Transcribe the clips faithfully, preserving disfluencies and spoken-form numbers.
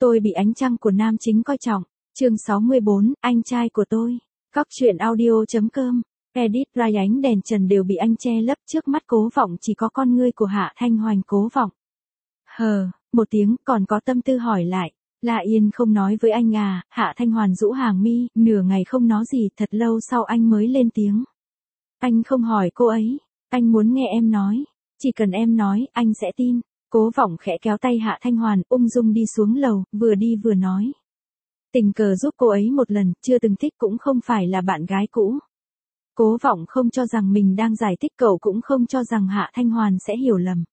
Tôi bị ánh trăng của nam chính coi trọng. Chương sáu mươi bốn, anh trai của tôi. Cóc truyện audio.com. Edit Rai ánh đèn trần đều bị anh che lấp, trước mắt Cố Vọng chỉ có con ngươi của Hạ Thanh Hoành. Cố Vọng. Hờ, một tiếng, còn có tâm tư hỏi lại. La Yên không nói với anh à? Hạ Thanh Hoàn rũ hàng mi, nửa ngày không nói gì, thật lâu sau anh mới lên tiếng. Anh không hỏi cô ấy, anh muốn nghe em nói. Chỉ cần em nói, anh sẽ tin. Cố Vọng khẽ kéo tay Hạ Thanh Hoàn, ung dung đi xuống lầu, vừa đi vừa nói. Tình cờ giúp cô ấy một lần, chưa từng thích cũng không phải là bạn gái cũ. Cố Vọng không cho rằng mình đang giải thích, cậu cũng không cho rằng Hạ Thanh Hoàn sẽ hiểu lầm.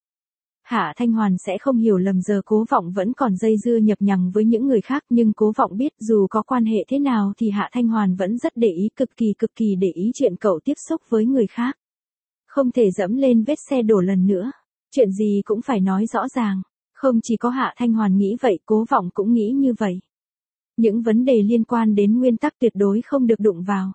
Hạ Thanh Hoàn sẽ không hiểu lầm, giờ Cố Vọng vẫn còn dây dưa nhập nhằng với những người khác, nhưng Cố Vọng biết dù có quan hệ thế nào thì Hạ Thanh Hoàn vẫn rất để ý, cực kỳ cực kỳ để ý chuyện cậu tiếp xúc với người khác. Không thể dẫm lên vết xe đổ lần nữa. Chuyện gì cũng phải nói rõ ràng. Không chỉ có Hạ Thanh Hoàn nghĩ vậy, Cố Vọng cũng nghĩ như vậy. Những vấn đề liên quan đến nguyên tắc tuyệt đối không được đụng vào.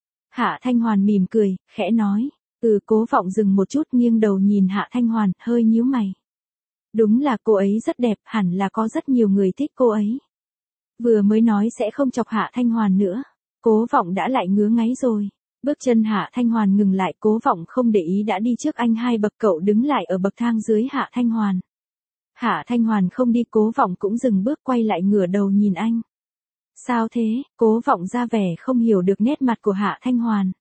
Hạ Thanh Hoàn mỉm cười, khẽ nói. Ừ. Cố Vọng dừng một chút, nghiêng đầu nhìn Hạ Thanh Hoàn, hơi nhíu mày. Đúng là cô ấy rất đẹp, hẳn là có rất nhiều người thích cô ấy. Vừa mới nói sẽ không chọc Hạ Thanh Hoàn nữa, Cố Vọng đã lại ngứa ngáy rồi. Bước chân Hạ Thanh Hoàn ngừng lại, Cố Vọng không để ý đã đi trước anh hai bậc, cậu đứng lại ở bậc thang dưới Hạ Thanh Hoàn. Hạ Thanh Hoàn không đi, Cố Vọng cũng dừng bước, quay lại ngửa đầu nhìn anh. Sao thế? Cố Vọng ra vẻ không hiểu được nét mặt của Hạ Thanh Hoàn.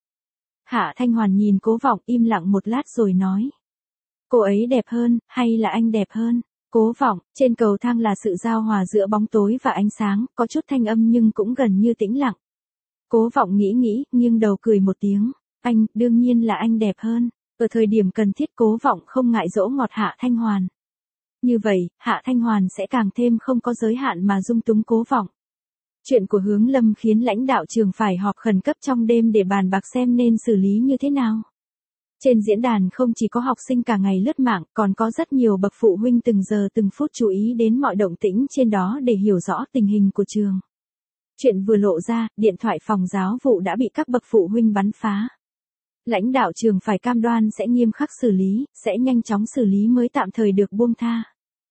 Hạ Thanh Hoàn nhìn Cố Vọng im lặng một lát rồi nói. Cô ấy đẹp hơn, hay là anh đẹp hơn? Cố Vọng, trên cầu thang là sự giao hòa giữa bóng tối và ánh sáng, có chút thanh âm nhưng cũng gần như tĩnh lặng. Cố Vọng nghĩ nghĩ, nghiêng đầu cười một tiếng. Anh, đương nhiên là anh đẹp hơn. Ở thời điểm cần thiết, Cố Vọng không ngại dỗ ngọt Hạ Thanh Hoàn. Như vậy, Hạ Thanh Hoàn sẽ càng thêm không có giới hạn mà dung túng Cố Vọng. Chuyện của Hướng Lâm khiến lãnh đạo trường phải họp khẩn cấp trong đêm để bàn bạc xem nên xử lý như thế nào. Trên diễn đàn không chỉ có học sinh cả ngày lướt mạng, còn có rất nhiều bậc phụ huynh từng giờ từng phút chú ý đến mọi động tĩnh trên đó để hiểu rõ tình hình của trường. Chuyện vừa lộ ra, điện thoại phòng giáo vụ đã bị các bậc phụ huynh bắn phá. Lãnh đạo trường phải cam đoan sẽ nghiêm khắc xử lý, sẽ nhanh chóng xử lý mới tạm thời được buông tha.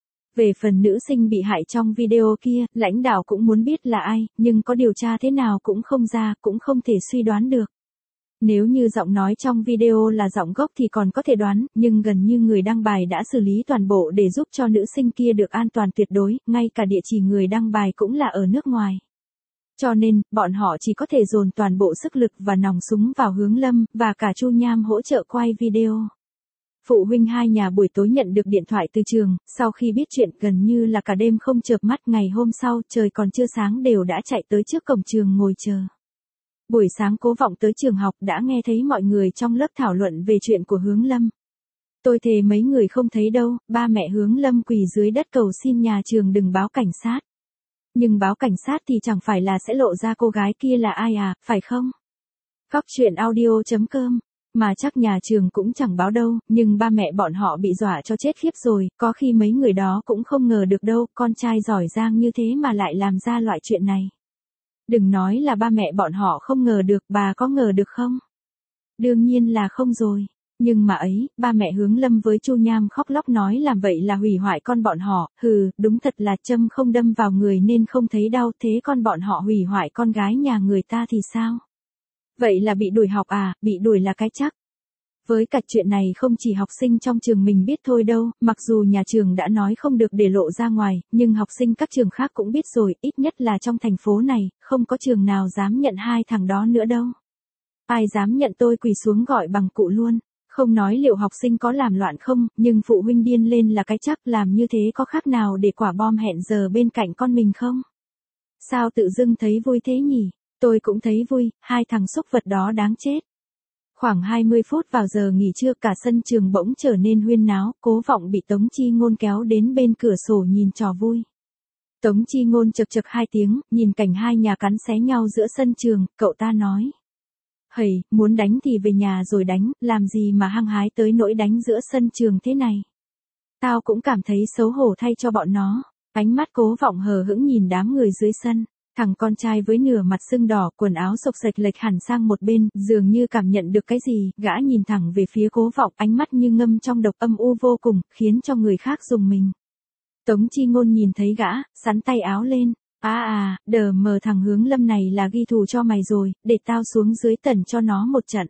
Về phần nữ sinh bị hại trong video kia, lãnh đạo cũng muốn biết là ai, nhưng có điều tra thế nào cũng không ra, cũng không thể suy đoán được. Nếu như giọng nói trong video là giọng gốc thì còn có thể đoán, nhưng gần như người đăng bài đã xử lý toàn bộ để giúp cho nữ sinh kia được an toàn tuyệt đối, ngay cả địa chỉ người đăng bài cũng là ở nước ngoài. Cho nên, bọn họ chỉ có thể dồn toàn bộ sức lực và nòng súng vào Hướng Lâm, và cả Chu Nham hỗ trợ quay video. Phụ huynh hai nhà buổi tối nhận được điện thoại từ trường, sau khi biết chuyện gần như là cả đêm không chợp mắt, ngày hôm sau trời còn chưa sáng đều đã chạy tới trước cổng trường ngồi chờ. Buổi sáng Cố Vọng tới trường học đã nghe thấy mọi người trong lớp thảo luận về chuyện của Hướng Lâm. Tôi thề mấy người không thấy đâu, ba mẹ Hướng Lâm quỳ dưới đất cầu xin nhà trường đừng báo cảnh sát. Nhưng báo cảnh sát thì chẳng phải là sẽ lộ ra cô gái kia là ai à, phải không? Cóc truyện audio.com. Mà chắc nhà trường cũng chẳng báo đâu, nhưng ba mẹ bọn họ bị dọa cho chết khiếp rồi, có khi mấy người đó cũng không ngờ được đâu, con trai giỏi giang như thế mà lại làm ra loại chuyện này. Đừng nói là ba mẹ bọn họ không ngờ được, bà có ngờ được không? Đương nhiên là không rồi. Nhưng mà ấy, ba mẹ Hướng Lâm với Chu Nham khóc lóc nói làm vậy là hủy hoại con bọn họ, hừ, đúng thật là châm không đâm vào người nên không thấy đau, thế con bọn họ hủy hoại con gái nhà người ta thì sao? Vậy là bị đuổi học à, bị đuổi là cái chắc. Với cả chuyện này không chỉ học sinh trong trường mình biết thôi đâu, mặc dù nhà trường đã nói không được để lộ ra ngoài, nhưng học sinh các trường khác cũng biết rồi, ít nhất là trong thành phố này, không có trường nào dám nhận hai thằng đó nữa đâu. Ai dám nhận tôi quỳ xuống gọi bằng cụ luôn. Không nói liệu học sinh có làm loạn không, nhưng phụ huynh điên lên là cái chắc, làm như thế có khác nào để quả bom hẹn giờ bên cạnh con mình không? Sao tự dưng thấy vui thế nhỉ? Tôi cũng thấy vui, hai thằng xúc vật đó đáng chết. Khoảng hai mươi phút vào giờ nghỉ trưa, cả sân trường bỗng trở nên huyên náo, Cố Vọng bị Tống Chi Ngôn kéo đến bên cửa sổ nhìn trò vui. Tống Chi Ngôn chực chực hai tiếng, nhìn cảnh hai nhà cắn xé nhau giữa sân trường, cậu ta nói. Hầy, muốn đánh thì về nhà rồi đánh, làm gì mà hăng hái tới nỗi đánh giữa sân trường thế này. Tao cũng cảm thấy xấu hổ thay cho bọn nó. Ánh mắt Cố Vọng hờ hững nhìn đám người dưới sân. Thằng con trai với nửa mặt sưng đỏ, quần áo xộc xệch lệch hẳn sang một bên, dường như cảm nhận được cái gì, gã nhìn thẳng về phía Cố Vọng, ánh mắt như ngâm trong độc, âm u vô cùng, khiến cho người khác rùng mình. Tống Chi Ngôn nhìn thấy gã, sắn tay áo lên. À à, đờ mờ thằng Hướng Lâm này là ghi thù cho mày rồi, để tao xuống dưới tần cho nó một trận.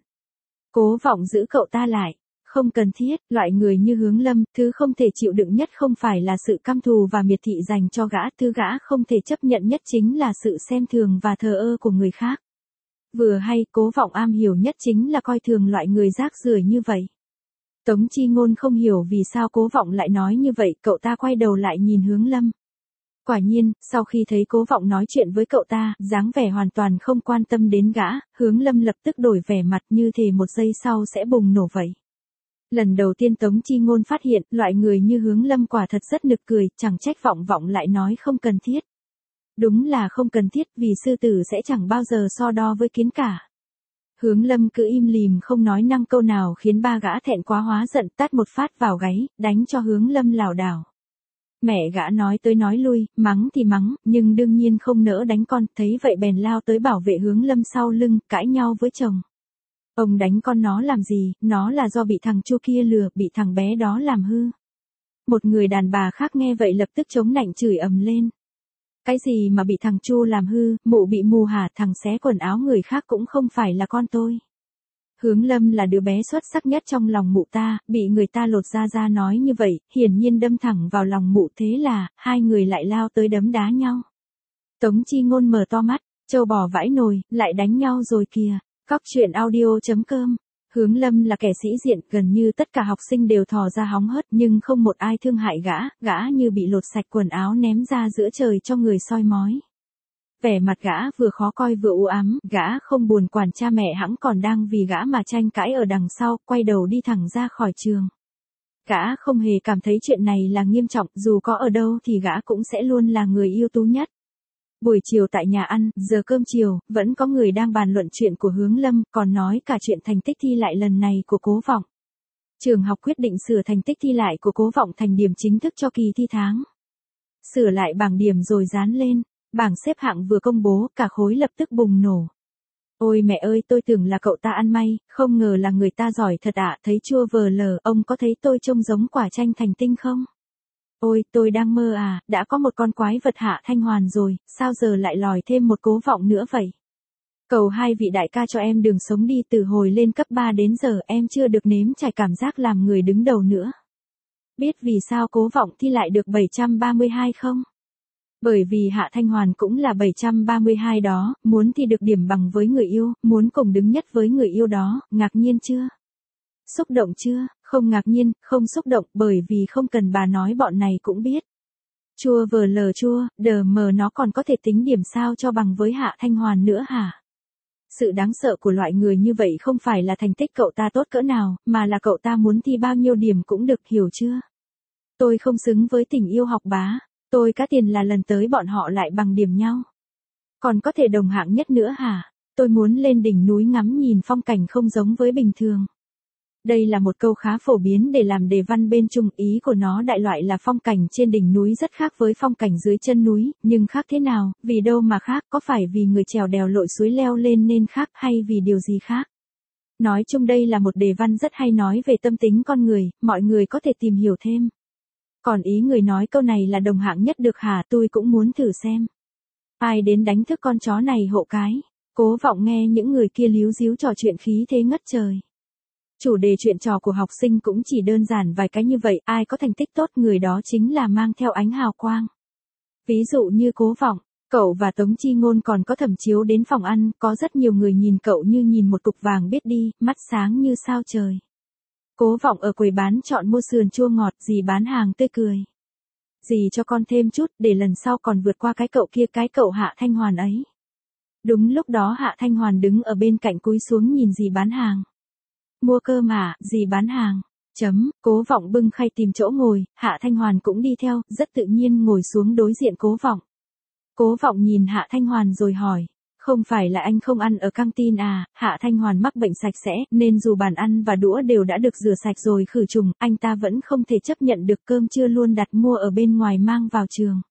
Cố Vọng giữ cậu ta lại. Không cần thiết, loại người như Hướng Lâm, thứ không thể chịu đựng nhất không phải là sự căm thù và miệt thị dành cho gã, thứ gã không thể chấp nhận nhất chính là sự xem thường và thờ ơ của người khác. Vừa hay, Cố Vọng am hiểu nhất chính là coi thường loại người rác rưởi như vậy. Tống Chi Ngôn không hiểu vì sao Cố Vọng lại nói như vậy, cậu ta quay đầu lại nhìn Hướng Lâm. Quả nhiên, sau khi thấy Cố Vọng nói chuyện với cậu ta, dáng vẻ hoàn toàn không quan tâm đến gã, Hướng Lâm lập tức đổi vẻ mặt như thể một giây sau sẽ bùng nổ vậy. Lần đầu tiên Tống Chi Ngôn phát hiện, loại người như Hướng Lâm quả thật rất nực cười, chẳng trách Vọng Vọng lại nói không cần thiết. Đúng là không cần thiết, vì sư tử sẽ chẳng bao giờ so đo với kiến cả. Hướng Lâm cứ im lìm không nói năng câu nào khiến ba gã thẹn quá hóa giận, tát một phát vào gáy, đánh cho Hướng Lâm lảo đảo. Mẹ gã nói tới nói lui, mắng thì mắng, nhưng đương nhiên không nỡ đánh con, thấy vậy bèn lao tới bảo vệ Hướng Lâm sau lưng, cãi nhau với chồng. Ông đánh con nó làm gì, nó là do bị thằng Chu kia lừa, bị thằng bé đó làm hư. Một người đàn bà khác nghe vậy lập tức chống nạnh chửi ầm lên. Cái gì mà bị thằng Chu làm hư, mụ bị mù hả, thằng xé quần áo người khác cũng không phải là con tôi. Hướng Lâm là đứa bé xuất sắc nhất trong lòng mụ ta, bị người ta lột da ra nói như vậy, hiển nhiên đâm thẳng vào lòng mụ, thế là, hai người lại lao tới đấm đá nhau. Tống Chi Ngôn mở to mắt, trâu bò vãi nồi, lại đánh nhau rồi kìa. Cóc truyện audio chấm com. Hướng Lâm là kẻ sĩ diện, gần như tất cả học sinh đều thò ra hóng hớt nhưng không một ai thương hại gã, gã như bị lột sạch quần áo ném ra giữa trời cho người soi mói. Vẻ mặt gã vừa khó coi vừa u ám, gã không buồn quản cha mẹ hẵng còn đang vì gã mà tranh cãi ở đằng sau, quay đầu đi thẳng ra khỏi trường. Gã không hề cảm thấy chuyện này là nghiêm trọng, dù có ở đâu thì gã cũng sẽ luôn là người ưu tú nhất. Buổi chiều tại nhà ăn, giờ cơm chiều, vẫn có người đang bàn luận chuyện của Hướng Lâm, còn nói cả chuyện thành tích thi lại lần này của Cố Vọng. Trường học quyết định sửa thành tích thi lại của Cố Vọng thành điểm chính thức cho kỳ thi tháng. Sửa lại bảng điểm rồi dán lên, bảng xếp hạng vừa công bố, cả khối lập tức bùng nổ. Ôi mẹ ơi, tôi tưởng là cậu ta ăn may, không ngờ là người ta giỏi thật ạ, thấy chua vờ lờ, ông có thấy tôi trông giống quả chanh thành tinh không? Ôi, tôi đang mơ à, đã có một con quái vật Hạ Thanh Hoàn rồi, sao giờ lại lòi thêm một Cố Vọng nữa vậy? Cầu hai vị đại ca cho em đường sống đi, từ hồi lên cấp ba đến giờ em chưa được nếm trải cảm giác làm người đứng đầu nữa. Biết vì sao Cố Vọng thi lại được bảy trăm ba mươi hai không? Bởi vì Hạ Thanh Hoàn cũng là bảy trăm ba mươi hai đó, muốn thi được điểm bằng với người yêu, muốn cùng đứng nhất với người yêu đó, ngạc nhiên chưa? Xúc động chưa? Không ngạc nhiên, không xúc động, bởi vì không cần bà nói bọn này cũng biết. Chua vờ lờ chua, đờ mờ nó còn có thể tính điểm sao cho bằng với Hạ Thanh Hoàn nữa hả? Sự đáng sợ của loại người như vậy không phải là thành tích cậu ta tốt cỡ nào, mà là cậu ta muốn thi bao nhiêu điểm cũng được, hiểu chưa? Tôi không xứng với tình yêu học bá, tôi cá tiền là lần tới bọn họ lại bằng điểm nhau. Còn có thể đồng hạng nhất nữa hả? Tôi muốn lên đỉnh núi ngắm nhìn phong cảnh không giống với bình thường. Đây là một câu khá phổ biến để làm đề văn bên Trung, ý của nó đại loại là phong cảnh trên đỉnh núi rất khác với phong cảnh dưới chân núi, nhưng khác thế nào, vì đâu mà khác, có phải vì người trèo đèo lội suối leo lên nên khác hay vì điều gì khác? Nói chung đây là một đề văn rất hay nói về tâm tính con người, mọi người có thể tìm hiểu thêm. Còn ý người nói câu này là đồng hạng nhất được hả, tôi cũng muốn thử xem. Ai đến đánh thức con chó này hộ cái. Cố Vọng nghe những người kia líu díu trò chuyện khí thế ngất trời. Chủ đề chuyện trò của học sinh cũng chỉ đơn giản vài cái như vậy, ai có thành tích tốt người đó chính là mang theo ánh hào quang. Ví dụ như Cố Vọng, cậu và Tống Chi Ngôn còn có thẩm chiếu đến phòng ăn, có rất nhiều người nhìn cậu như nhìn một cục vàng biết đi, mắt sáng như sao trời. Cố Vọng ở quầy bán chọn mua sườn chua ngọt, dì bán hàng tươi cười. Dì cho con thêm chút, để lần sau còn vượt qua cái cậu kia, cái cậu Hạ Thanh Hoàn ấy. Đúng lúc đó Hạ Thanh Hoàn đứng ở bên cạnh cúi xuống nhìn dì bán hàng. Mua cơm à, dì bán hàng. Chấm, Cố Vọng bưng khay tìm chỗ ngồi, Hạ Thanh Hoàn cũng đi theo, rất tự nhiên ngồi xuống đối diện Cố Vọng. Cố Vọng nhìn Hạ Thanh Hoàn rồi hỏi, không phải là anh không ăn ở căng tin à? Hạ Thanh Hoàn mắc bệnh sạch sẽ, nên dù bàn ăn và đũa đều đã được rửa sạch rồi khử trùng, anh ta vẫn không thể chấp nhận được cơm trưa luôn đặt mua ở bên ngoài mang vào trường.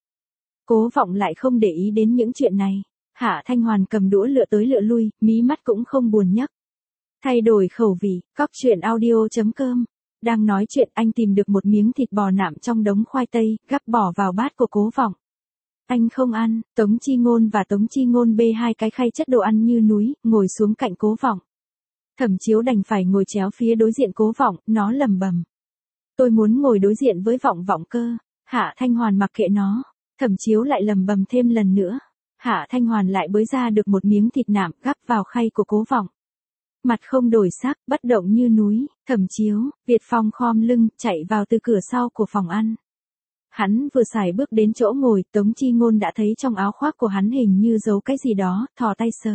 Cố Vọng lại không để ý đến những chuyện này. Hạ Thanh Hoàn cầm đũa lựa tới lựa lui, mí mắt cũng không buồn nhấc. Thay đổi khẩu vị, cóc truyện audio chấm com Đang nói chuyện anh tìm được một miếng thịt bò nạm trong đống khoai tây, gắp bỏ vào bát của Cố Vọng. Anh không ăn, Tống Chi Ngôn và Tống Chi Ngôn bê hai cái khay chất đồ ăn như núi, ngồi xuống cạnh Cố Vọng. Thẩm Chiếu đành phải ngồi chéo phía đối diện Cố Vọng, nó lẩm bẩm. Tôi muốn ngồi đối diện với Vọng Vọng cơ. Hạ Thanh Hoàn mặc kệ nó. Thẩm Chiếu lại lẩm bẩm thêm lần nữa. Hạ Thanh Hoàn lại bới ra được một miếng thịt nạm gắp vào khay của Cố Vọng. Mặt không đổi sắc, bất động như núi. Thẩm Chiếu, Việt Phong khom lưng, chạy vào từ cửa sau của phòng ăn. Hắn vừa xài bước đến chỗ ngồi, Tống Chi Ngôn đã thấy trong áo khoác của hắn hình như giấu cái gì đó, thò tay sờ.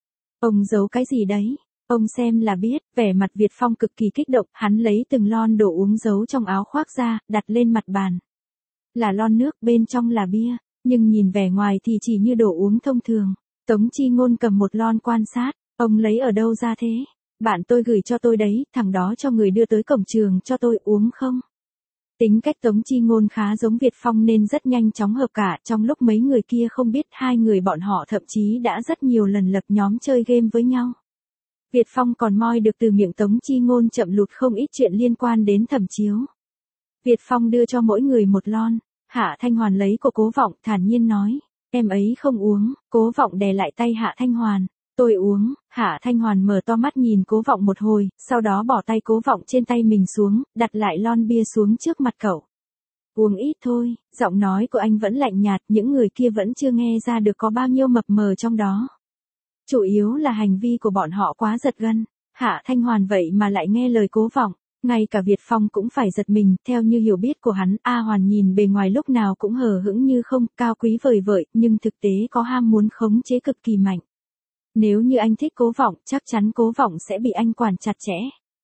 Ông giấu cái gì đấy? Ông xem là biết, vẻ mặt Việt Phong cực kỳ kích động, hắn lấy từng lon đồ uống giấu trong áo khoác ra, đặt lên mặt bàn. Là lon nước, bên trong là bia, nhưng nhìn vẻ ngoài thì chỉ như đồ uống thông thường. Tống Chi Ngôn cầm một lon quan sát, ông lấy ở đâu ra thế? Bạn tôi gửi cho tôi đấy, thằng đó cho người đưa tới cổng trường cho tôi uống không? Tính cách Tống Chi Ngôn khá giống Việt Phong nên rất nhanh chóng hợp cả, trong lúc mấy người kia không biết hai người bọn họ thậm chí đã rất nhiều lần lập nhóm chơi game với nhau. Việt Phong còn moi được từ miệng Tống Chi Ngôn chậm lụt không ít chuyện liên quan đến Thẩm Chiếu. Việt Phong đưa cho mỗi người một lon, Hạ Thanh Hoàn lấy của Cố Vọng, thản nhiên nói, em ấy không uống. Cố Vọng đè lại tay Hạ Thanh Hoàn, tôi uống. Hạ Thanh Hoàn mở to mắt nhìn Cố Vọng một hồi, sau đó bỏ tay Cố Vọng trên tay mình xuống, đặt lại lon bia xuống trước mặt cậu. Uống ít thôi. Giọng nói của anh vẫn lạnh nhạt, những người kia vẫn chưa nghe ra được có bao nhiêu mập mờ trong đó. Chủ yếu là hành vi của bọn họ quá giật gân. Hạ Thanh Hoàn vậy mà lại nghe lời Cố Vọng, ngay cả Việt Phong cũng phải giật mình, theo như hiểu biết của hắn, A Hoàn nhìn bề ngoài lúc nào cũng hờ hững như không, cao quý vời vợi, nhưng thực tế có ham muốn khống chế cực kỳ mạnh. Nếu như anh thích Cố Vọng, chắc chắn Cố Vọng sẽ bị anh quản chặt chẽ.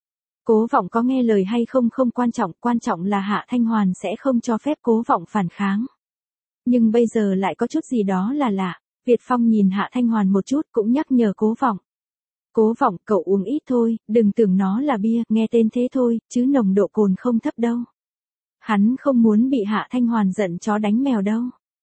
Cố Vọng có nghe lời hay không không quan trọng, quan trọng là Hạ Thanh Hoàn sẽ không cho phép Cố Vọng phản kháng. Nhưng bây giờ lại có chút gì đó là lạ. Việt Phong nhìn Hạ Thanh Hoàn một chút cũng nhắc nhở Cố Vọng. Cố Vọng, cậu uống ít thôi, đừng tưởng nó là bia, nghe tên thế thôi, chứ nồng độ cồn không thấp đâu. Hắn không muốn bị Hạ Thanh Hoàn giận chó đánh mèo đâu.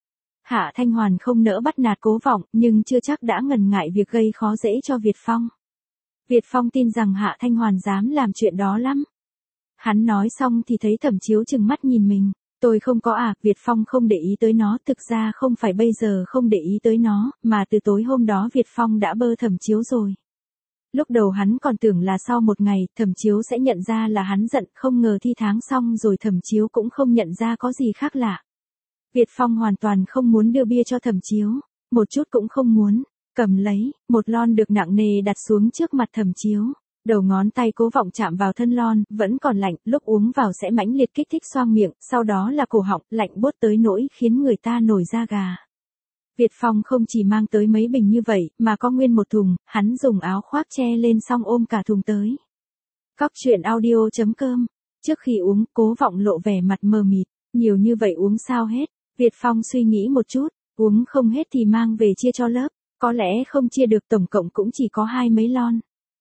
Hạ Thanh Hoàn không nỡ bắt nạt Cố Vọng, nhưng chưa chắc đã ngần ngại việc gây khó dễ cho Việt Phong. Việt Phong tin rằng Hạ Thanh Hoàn dám làm chuyện đó lắm. Hắn nói xong thì thấy Thẩm Chiếu trừng mắt nhìn mình. Tôi không có à, Việt Phong không để ý tới nó, thực ra không phải bây giờ không để ý tới nó, mà từ tối hôm đó Việt Phong đã bơ Thẩm Chiếu rồi. Lúc đầu hắn còn tưởng là sau một ngày, Thẩm Chiếu sẽ nhận ra là hắn giận, không ngờ thi tháng xong rồi Thẩm Chiếu cũng không nhận ra có gì khác lạ. Việt Phong hoàn toàn không muốn đưa bia cho Thẩm Chiếu, một chút cũng không muốn, cầm lấy, một lon được nặng nề đặt xuống trước mặt Thẩm Chiếu. Đầu ngón tay Cố Vọng chạm vào thân lon, vẫn còn lạnh, lúc uống vào sẽ mãnh liệt kích thích xoang miệng, sau đó là cổ họng, lạnh buốt tới nỗi khiến người ta nổi da gà. Việt Phong không chỉ mang tới mấy bình như vậy, mà có nguyên một thùng, hắn dùng áo khoác che lên xong ôm cả thùng tới. Cóc truyện audio chấm com. Trước khi uống, Cố Vọng lộ vẻ mặt mờ mịt, nhiều như vậy uống sao hết. Việt Phong suy nghĩ một chút, uống không hết thì mang về chia cho lớp, có lẽ không chia được, tổng cộng cũng chỉ có hai mấy lon.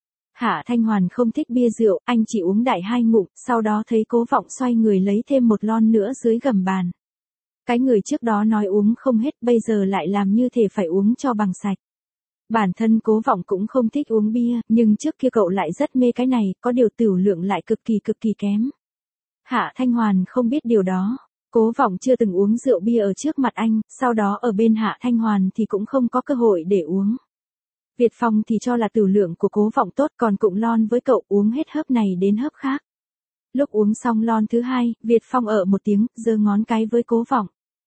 Hạ Thanh Hoàn không thích bia rượu, anh chỉ uống đại hai ngụm, sau đó thấy Cố Vọng xoay người lấy thêm một lon nữa dưới gầm bàn. Cái người trước đó nói uống không hết, bây giờ lại làm như thể phải uống cho bằng sạch. Bản thân Cố Vọng cũng không thích uống bia, nhưng trước kia cậu lại rất mê cái này, có điều tiểu lượng lại cực kỳ cực kỳ kém. Hạ Thanh Hoàn không biết điều đó. Cố Vọng chưa từng uống rượu bia ở trước mặt anh, sau đó ở bên Hạ Thanh Hoàn thì cũng không có cơ hội để uống. Việt Phong thì cho là tiểu lượng của Cố Vọng tốt, còn cụng lon với cậu uống hết hớp này đến hớp khác. Lúc uống xong lon thứ hai, Việt Phong ở một tiếng, giơ ngón cái với Cố Vọng.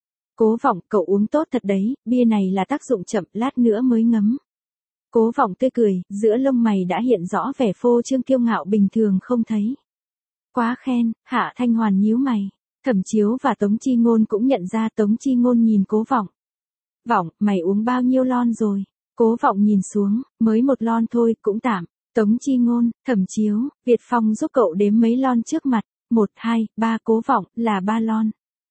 Cố Vọng, cậu uống tốt thật đấy, bia này là tác dụng chậm, lát nữa mới ngấm. Cố Vọng tươi cười, giữa lông mày đã hiện rõ vẻ phô trương kiêu ngạo bình thường không thấy. Quá khen. Hạ Thanh Hoàn nhíu mày. Thẩm Chiếu và Tống Chi Ngôn cũng nhận ra. Tống Chi Ngôn nhìn Cố Vọng. Vọng, mày uống bao nhiêu lon rồi? Cố Vọng nhìn xuống, mới một lon thôi, cũng tạm. Tống Chi Ngôn, Thẩm Chiếu, Việt Phong giúp cậu đếm mấy lon trước mặt. Một, hai, ba, Cố Vọng, là ba lon.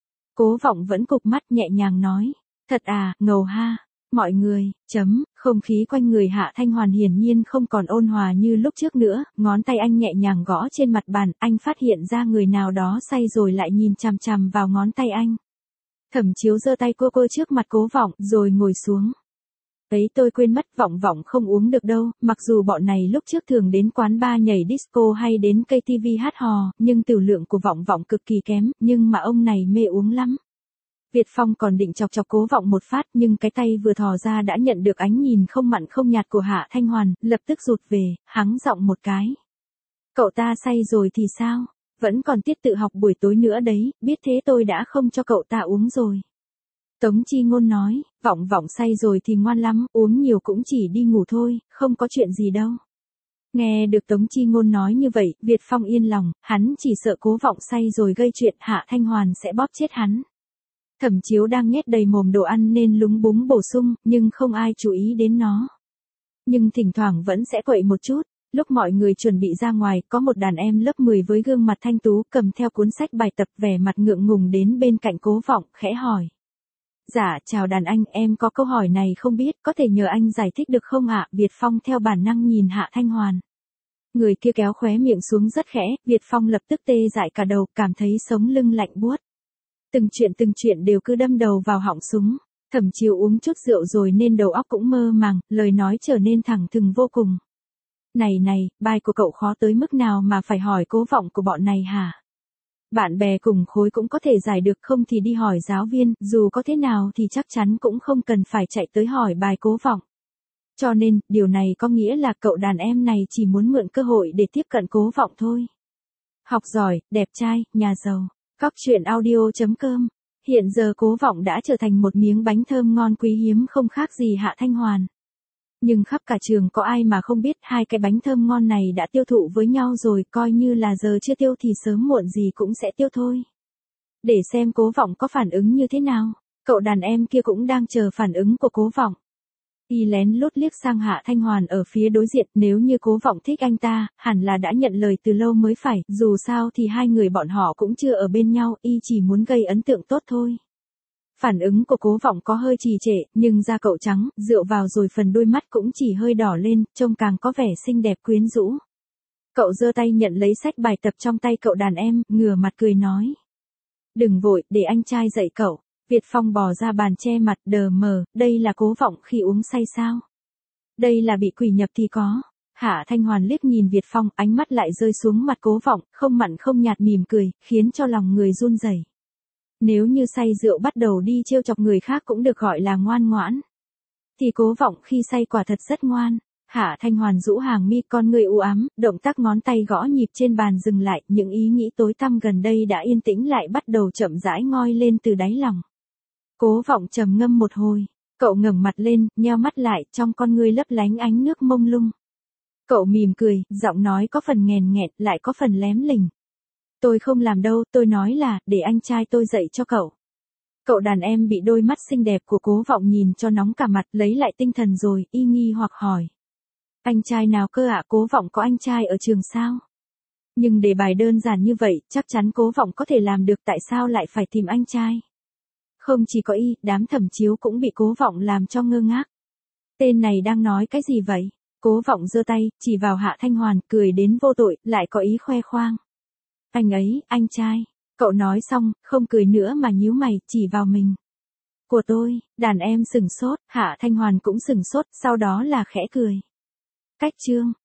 Cố Vọng vẫn cụp mắt nhẹ nhàng nói. Thật à, ngầu ha. Mọi người, chấm, không khí quanh người Hạ Thanh Hoàn hiển nhiên không còn ôn hòa như lúc trước nữa, ngón tay anh nhẹ nhàng gõ trên mặt bàn, anh phát hiện ra người nào đó say rồi lại nhìn chằm chằm vào ngón tay anh. Thẩm Chiếu giơ tay cô cô trước mặt Cố Vọng, rồi ngồi xuống. Ấy tôi quên mất, Vọng Vọng không uống được đâu, mặc dù bọn này lúc trước thường đến quán bar nhảy disco hay đến ca tê vê hát hò, nhưng tiểu lượng của Vọng Vọng cực kỳ kém, nhưng mà ông này mê uống lắm. Việt Phong còn định chọc chọc Cố Vọng một phát, nhưng cái tay vừa thò ra đã nhận được ánh nhìn không mặn không nhạt của Hạ Thanh Hoàn, lập tức rụt về, hắng giọng một cái. Cậu ta say rồi thì sao? Vẫn còn tiết tự học buổi tối nữa đấy, biết thế tôi đã không cho cậu ta uống rồi. Tống Chi Ngôn nói, Vọng Vọng say rồi thì ngoan lắm, uống nhiều cũng chỉ đi ngủ thôi, không có chuyện gì đâu. Nghe được Tống Chi Ngôn nói như vậy, Việt Phong yên lòng, hắn chỉ sợ Cố Vọng say rồi gây chuyện Hạ Thanh Hoàn sẽ bóp chết hắn. Thẩm Chiếu đang nhét đầy mồm đồ ăn nên lúng búng bổ sung, nhưng không ai chú ý đến nó. Nhưng thỉnh thoảng vẫn sẽ quậy một chút. Lúc mọi người chuẩn bị ra ngoài, có một đàn em lớp mười với gương mặt thanh tú cầm theo cuốn sách bài tập vẻ mặt ngượng ngùng đến bên cạnh Cố Vọng, khẽ hỏi. Dạ, chào đàn anh, em có câu hỏi này không biết, có thể nhờ anh giải thích được không ạ? Việt Phong theo bản năng nhìn Hạ Thanh Hoàn. Người kia kéo khóe miệng xuống rất khẽ, Việt Phong lập tức tê dại cả đầu, cảm thấy sống lưng lạnh buốt. Từng chuyện từng chuyện đều cứ đâm đầu vào họng súng. Thẩm Chiếu uống chút rượu rồi nên đầu óc cũng mơ màng, lời nói trở nên thẳng thừng vô cùng. Này này, bài của cậu khó tới mức nào mà phải hỏi Cố Vọng của bọn này hả? Bạn bè cùng khối cũng có thể giải được, không thì đi hỏi giáo viên, dù có thế nào thì chắc chắn cũng không cần phải chạy tới hỏi bài Cố Vọng. Cho nên, điều này có nghĩa là cậu đàn em này chỉ muốn mượn cơ hội để tiếp cận Cố Vọng thôi. Học giỏi, đẹp trai, nhà giàu. Cóc truyện audio chấm com. Hiện giờ Cố Vọng đã trở thành một miếng bánh thơm ngon quý hiếm không khác gì Hạ Thanh Hoàn. Nhưng khắp cả trường có ai mà không biết hai cái bánh thơm ngon này đã tiêu thụ với nhau rồi, coi như là giờ chưa tiêu thì sớm muộn gì cũng sẽ tiêu thôi. Để xem Cố Vọng có phản ứng như thế nào, cậu đàn em kia cũng đang chờ phản ứng của Cố Vọng. Y lén lút liếc sang Hạ Thanh Hoàn ở phía đối diện, nếu như Cố Vọng thích anh ta, hẳn là đã nhận lời từ lâu mới phải, dù sao thì hai người bọn họ cũng chưa ở bên nhau, y chỉ muốn gây ấn tượng tốt thôi. Phản ứng của Cố Vọng có hơi trì trệ, nhưng da cậu trắng, rượu vào rồi phần đôi mắt cũng chỉ hơi đỏ lên, trông càng có vẻ xinh đẹp quyến rũ. Cậu giơ tay nhận lấy sách bài tập trong tay cậu đàn em, ngửa mặt cười nói. Đừng vội, để anh trai dạy cậu. Việt Phong bò ra bàn che mặt đờ mờ, đây là Cố Vọng khi uống say sao? Đây là bị quỷ nhập thì có. Hạ Thanh Hoàn liếc nhìn Việt Phong, ánh mắt lại rơi xuống mặt Cố Vọng, không mặn không nhạt mỉm cười, khiến cho lòng người run rẩy. Nếu như say rượu bắt đầu đi trêu chọc người khác cũng được gọi là ngoan ngoãn. Thì Cố Vọng khi say quả thật rất ngoan. Hạ Thanh Hoàn rũ hàng mi, con người u ám, động tác ngón tay gõ nhịp trên bàn dừng lại, những ý nghĩ tối tăm gần đây đã yên tĩnh lại bắt đầu chậm rãi ngoi lên từ đáy lòng. Cố Vọng trầm ngâm một hồi, cậu ngẩng mặt lên, nheo mắt lại, trong con ngươi lấp lánh ánh nước mông lung. Cậu mỉm cười, giọng nói có phần nghèn nghẹt, lại có phần lém lỉnh. Tôi không làm đâu, tôi nói là, để anh trai tôi dạy cho cậu. Cậu đàn em bị đôi mắt xinh đẹp của Cố Vọng nhìn cho nóng cả mặt, lấy lại tinh thần rồi, y nghi hoặc hỏi. Anh trai nào cơ ạ? Cố Vọng có anh trai ở trường sao? Nhưng đề bài đơn giản như vậy, chắc chắn Cố Vọng có thể làm được, tại sao lại phải tìm anh trai? Không chỉ có y, đám Thẩm Chiếu cũng bị Cố Vọng làm cho ngơ ngác. Tên này đang nói cái gì vậy? Cố Vọng giơ tay, chỉ vào Hạ Thanh Hoàn, cười đến vô tội, lại có ý khoe khoang. Anh ấy, anh trai. Cậu nói xong, không cười nữa mà nhíu mày, chỉ vào mình. Của tôi, đàn em sửng sốt, Hạ Thanh Hoàn cũng sửng sốt, sau đó là khẽ cười. Cách chương.